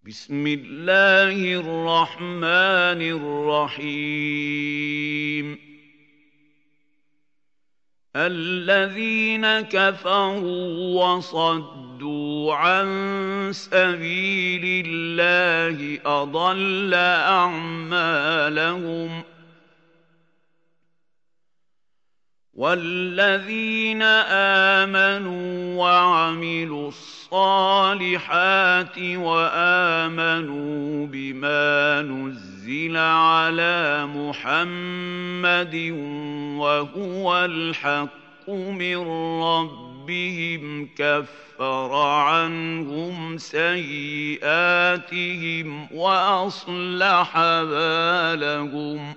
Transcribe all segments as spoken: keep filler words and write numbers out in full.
بسم الله الرحمن الرحيم الذين كفروا وصدوا عن سبيل الله أضل أعمالهم والذين آمنوا وعملوا الصالحات وآمنوا بما نزل على محمد وهو الحق من ربهم كفر عنهم سيئاتهم وأصلح بالهم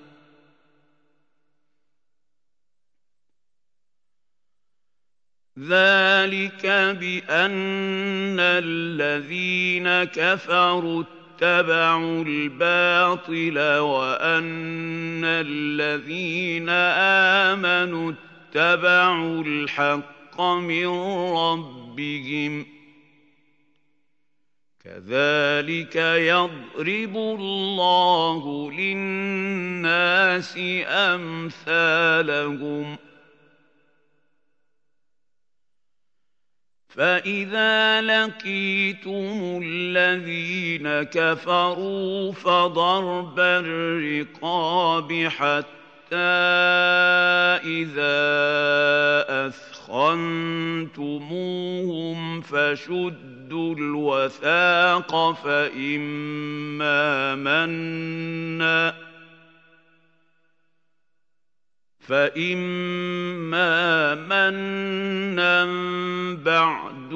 ذلك بأن الذين كفروا اتبعوا الباطل وأن الذين آمنوا اتبعوا الحق من ربهم كذلك يضرب الله للناس أمثالهم فإذا لقيتم الذين كفروا فضرب الرقاب حتى إذا أثخنتموهم فشدوا الوثاق فإما منا فإما منا بعد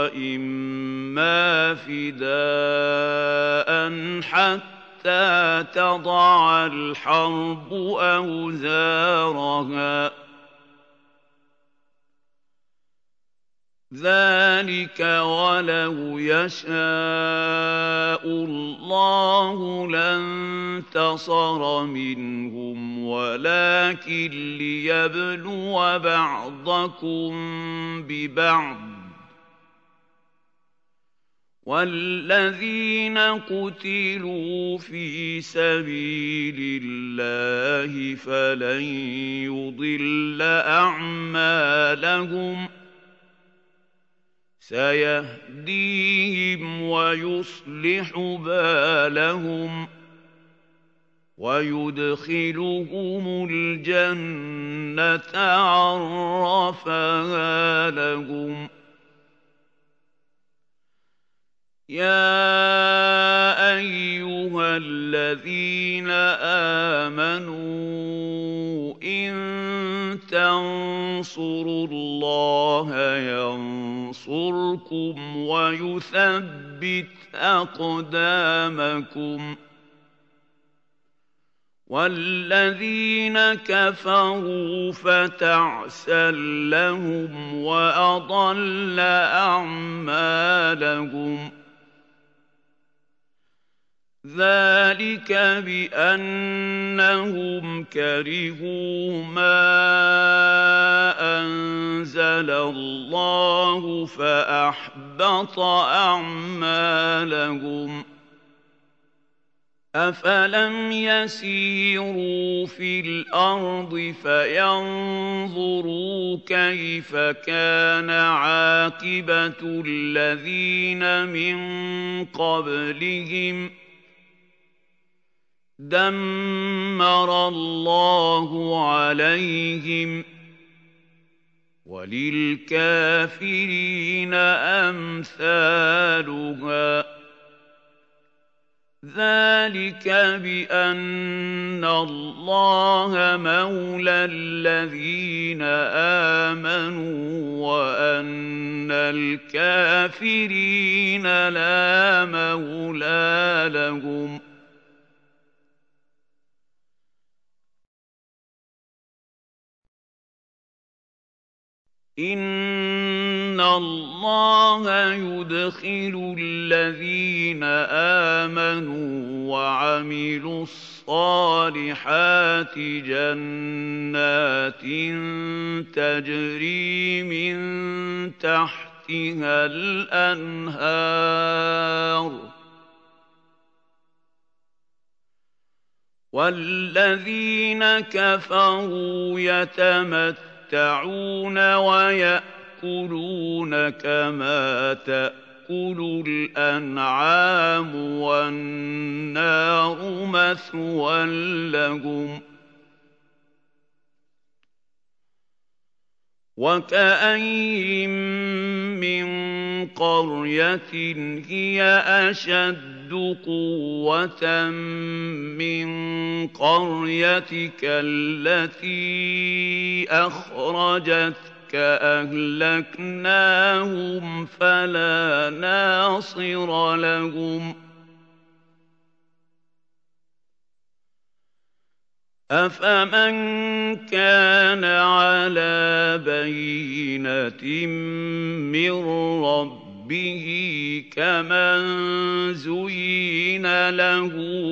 وإما فداء حتى تضع الحرب أوزارها ذلك ولو يشاء الله لانتصر منهم ولكن ليبلو بعضكم ببعض والذين قتلوا في سبيل الله فلن يضل أعمالهم سيهديهم ويصلح بالهم ويدخلهم الجنة عرفها لهم يا أيها الذين آمنوا إن تنصروا الله ينصركم ويثبت أقدامكم والذين كفروا فتعسا لهم وأضل أعمالهم ذلك بأنهم كرهوا ما أنزل الله فأحبط أعمالهم أفلم يسيروا في الأرض فينظروا كيف كان عاقبة الذين من قبلهم دمر الله عليهم وللكافرين أمثالها ذلك بأن الله مولى الذين آمنوا وأن الكافرين لا مولى لهم إن الله يدخل الذين آمنوا وعملوا الصالحات جنات تجري من تحتها الأنهار وَالَّذِينَ كَفَرُوا يَتَمَتَّعُونَ وَيَأْكُلُونَ كَمَا تَأْكُلُ الْأَنْعَامُ وَالنَّارُ مَثْوًى لَّهُمْ ۚ وَكَأَيِّن مِّن قَرْيَةٍ هِيَ أَشَدُّ قُوَّةً مِّن قَرْيَتِكَ الَّتِي أَخْرَجَتْكَ أَهْلَكْنَاهُمْ فَلَا نَاصِرَ لَهُمْ ۚ أَفَمَن كَانَ عَلَىٰ بَيِّنَةٍ مِّن رَّبِّهِ كَمَن زُيِّنَ لَهُ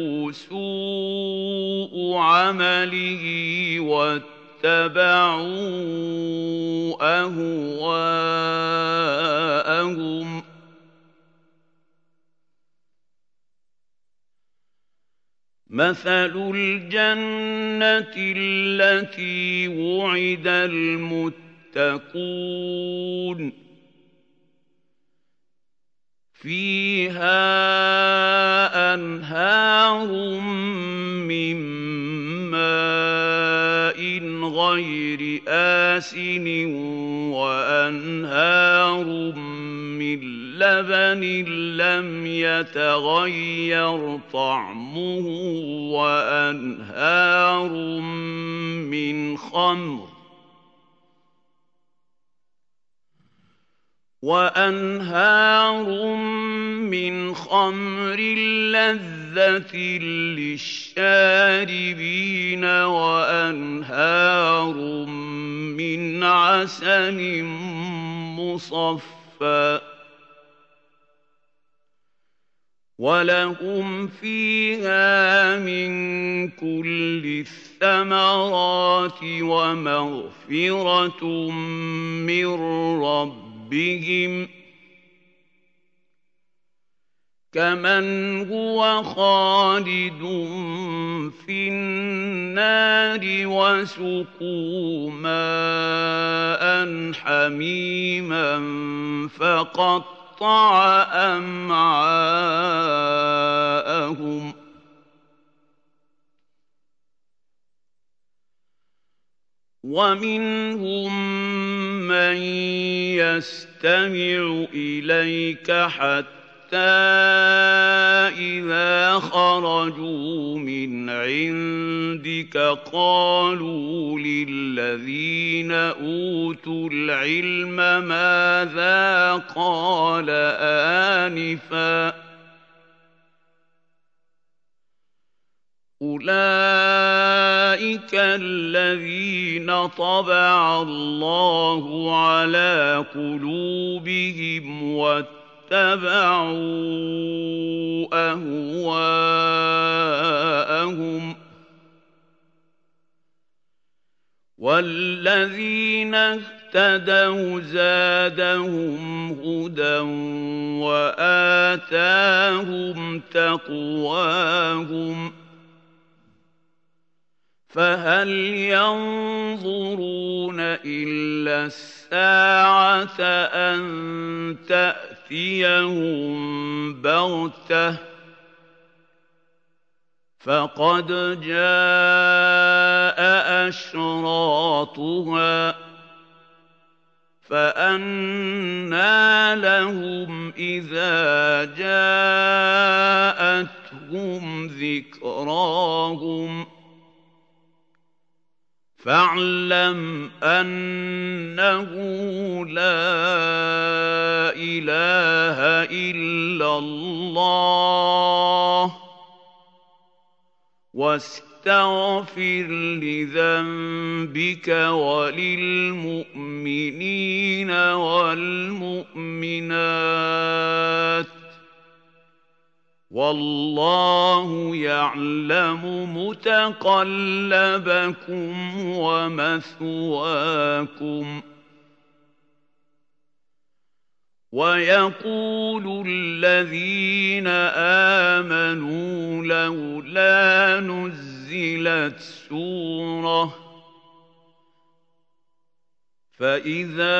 سُوءُ عَمَلِهِ وَاتَّبَعُوا أَهْوَاءَهُم ۚ مَثَلُ الْجَنَّةِ الَّتِي وُعِدَ الْمُتَّقُونَ ۖ فِيهَا أَنْهَارٌ مِّن مَّاءٍ غَيْرِ آسِنٍ وَأَنْهَارٌ مِّن لَّبَنٍ لَّمْ يَتَغَيَّرْ طَعْمُهُ وَأَنْهَارٌ مِّنْ خَمْرٍ وَأَنْهَارٌ مِّنْ خَمْرٍ لَّذَّةٍ لِّلشَّارِبِينَ وَأَنْهَارٌ مِّنْ عَسَلٍ مُّصَفًّى ۖ وَلَهُمْ فِيهَا مِن كُلِّ الثَّمَرَاتِ وَمَغْفِرَةٌ مِّن رَّبِّهِمْ ۖ كَمَنْ هُوَ خَالِدٌ فِي النَّارِ وَسُقُوا مَاءً حَمِيمًا فَقَطَّعَ أَمْعَاءَهُمْ ۚ وَمِنْهُم مَّن يَسْتَمِعُ إِلَيْكَ حَتَّىٰ إِذَا خَرَجُوا مِنْ عِندِكَ قَالُوا لِلَّذِينَ أُوتُوا الْعِلْمَ مَاذَا قَالَ آنِفًا ۚ أُولَٰئِكَ الَّذِينَ طَبَعَ اللَّهُ عَلَىٰ قُلُوبِهِمْ وَاتَّبَعُوا أَهْوَاءَهُمْ ۚ وَالَّذِينَ اهْتَدَوْا زَادَهُمْ هُدًى وَآتَاهُمْ تَقْوَاهُمْ ۗ فَهَلْ يَنظُرُونَ إِلَّا السَّاعَةَ أَن تَأْتِيَهُم بَغْتَةً ۖ فَقَدْ جَاءَ أَشْرَاطُهَا ۚ فَأَنَّىٰ لَهُمْ إِذَا جَاءَتْهُمْ ذِكْرَاهُمْ ۚ فَاعْلَمْ أَنَّهُ لَا إِلَٰهَ إِلَّا اللَّهُ ۚ وَاسْتَغْفِرْ لِذَنبِكَ وَلِلْمُؤْمِنِينَ وَالْمُؤْمِنَاتِ ۗ وَاللَّهُ يَعْلَمُ مُتَقَلَّبَكُمْ وَمَثْوَاكُمْ ۚ وَيَقُولُ الَّذِينَ آمَنُوا لَوْلَا نُزِّلَ أنزلت سورة فإذا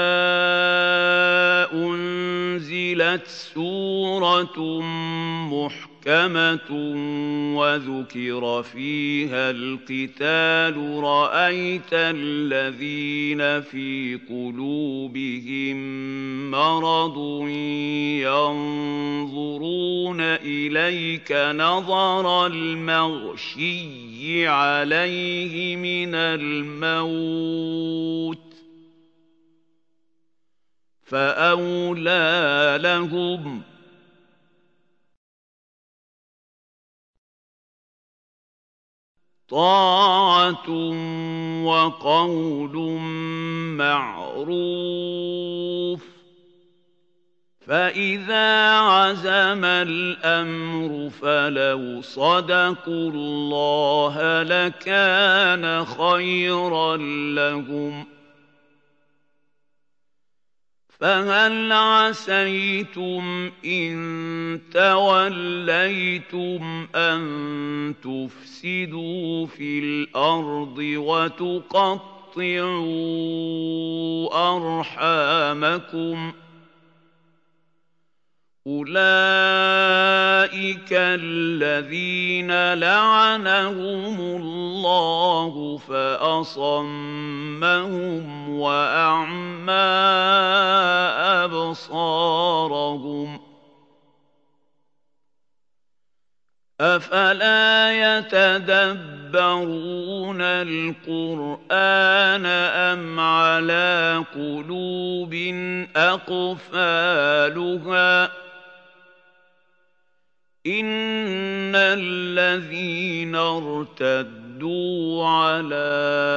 أنزلت سورة محكمة وذكر فيها القتال رأيت الذين في قلوبهم مرض ينظرون إليك نظر المغشي عليه من الموت فأولى لهم طاعة وقول معروف فإذا عزم الأمر فلو صدقوا الله لكان خيرا لهم فهل عسيتم إن توليتم أن تفسدوا في الأرض وتقطعوا أرحامكم أولئك الذين لعنهم الله فأصمهم وأعمى أبصارهم أفلا يتدبرون القرآن أم على قلوب أقفالها إن الذين ارتدوا على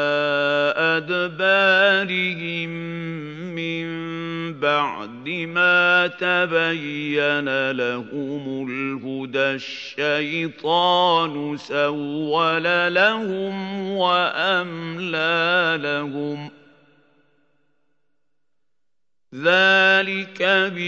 أدبارهم من بعد ما تبين لهم الهدى الشيطان سول لهم وأملى لهم ذلك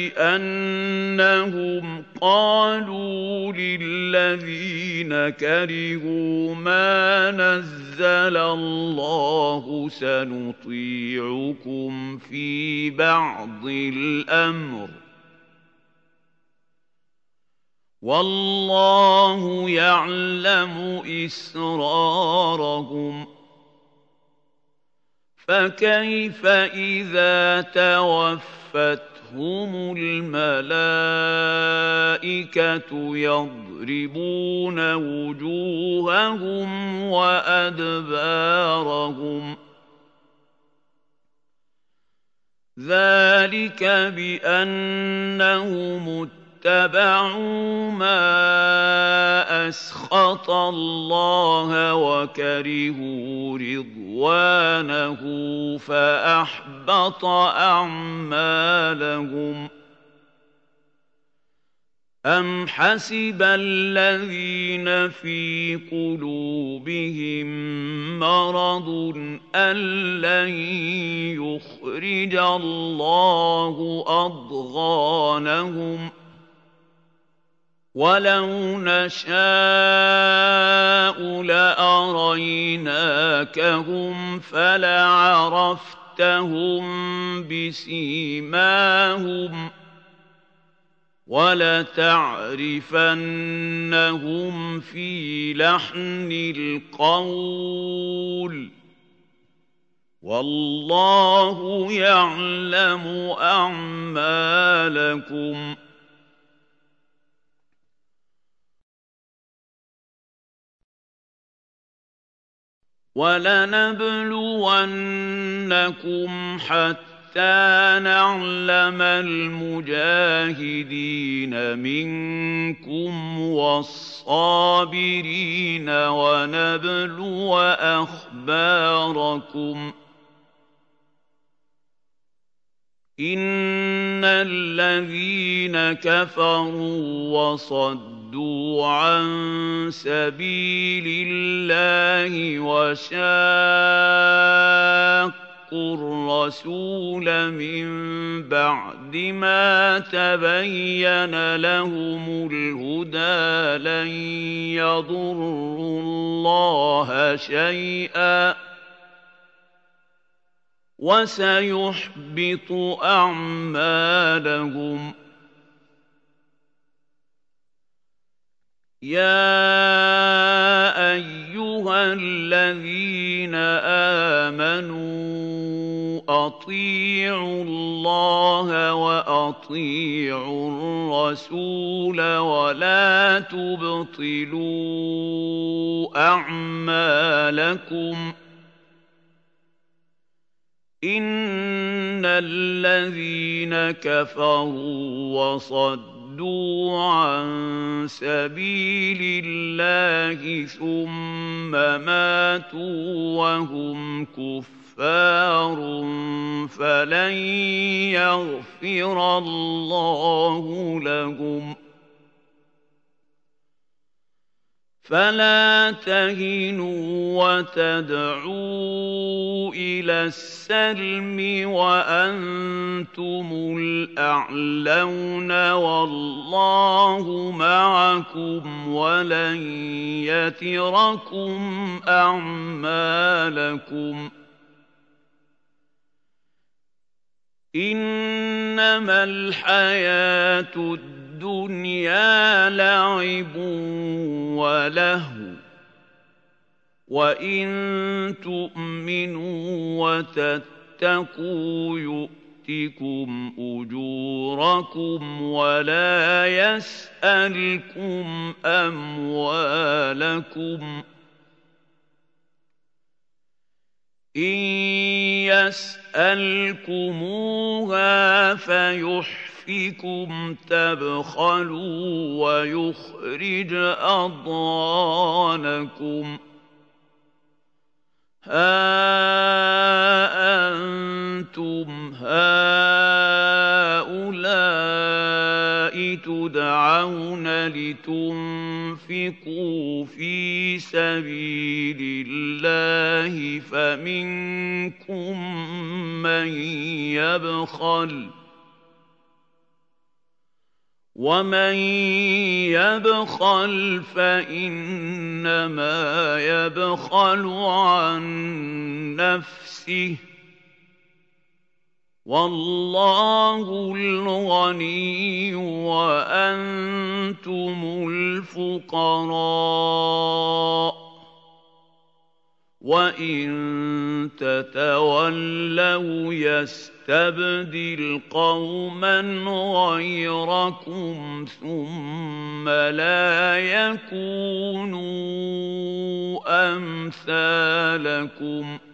بأنهم قالوا للذين كرهوا ما نزل الله سنطيعكم في بعض الأمر والله يعلم إسرارهم فكيف إذا توفتهم الملائكة يضربون وجوههم وأدبارهم ذلك بأنهم اتبعوا ما أسخط الله وكرهوا رضوانه فأحبط أعمالهم أم حسب الذين في قلوبهم مرض أن لن يخرج الله أضغانهم ولو نشاء لأريناكهم فلعرفتهم بسيماهم ولتعرفنهم في لحن القول والله يعلم أعمالكم ولنبلونكم حتى نعلم المجاهدين منكم والصابرين ونبلو أخباركم إن الذين كفروا وصدوا عن سبيل الله وشاقوا الرسول من بعد ما تبين لهم الهدى لن يضروا الله شيئا وسيحبط أعمالهم. يا أيها الذين آمنوا أطيعوا الله وأطيعوا الرسول ولا تبطلوا أعمالكم إن الذين كفروا وصدوا عن سبيل الله ثم ماتوا وهم كفار فلن يغفر الله لهم. فلا تهنوا وتدعوا إلى السلم وأنتم الأعلون والله معكم ولن يتركم أعمالكم. إنما الحياة الدنيا لعب ولهو وإن تؤمنوا وتتقوا يؤتكم أجوركم ولا يسألكم أموالكم. إن يسألكموها فيحفكم تبخلوا ويخرج أضغانكم. ها أنتم هؤلاء تدعون لتنفقوا في سبيل الله فمنكم من يبخل ومن يبخل فإنما يبخل عن نفسه والله الغني وأنتم الفقراء وإن تتولوا يستبدل قوما غيركم ثم لا يكونوا أمثالكم.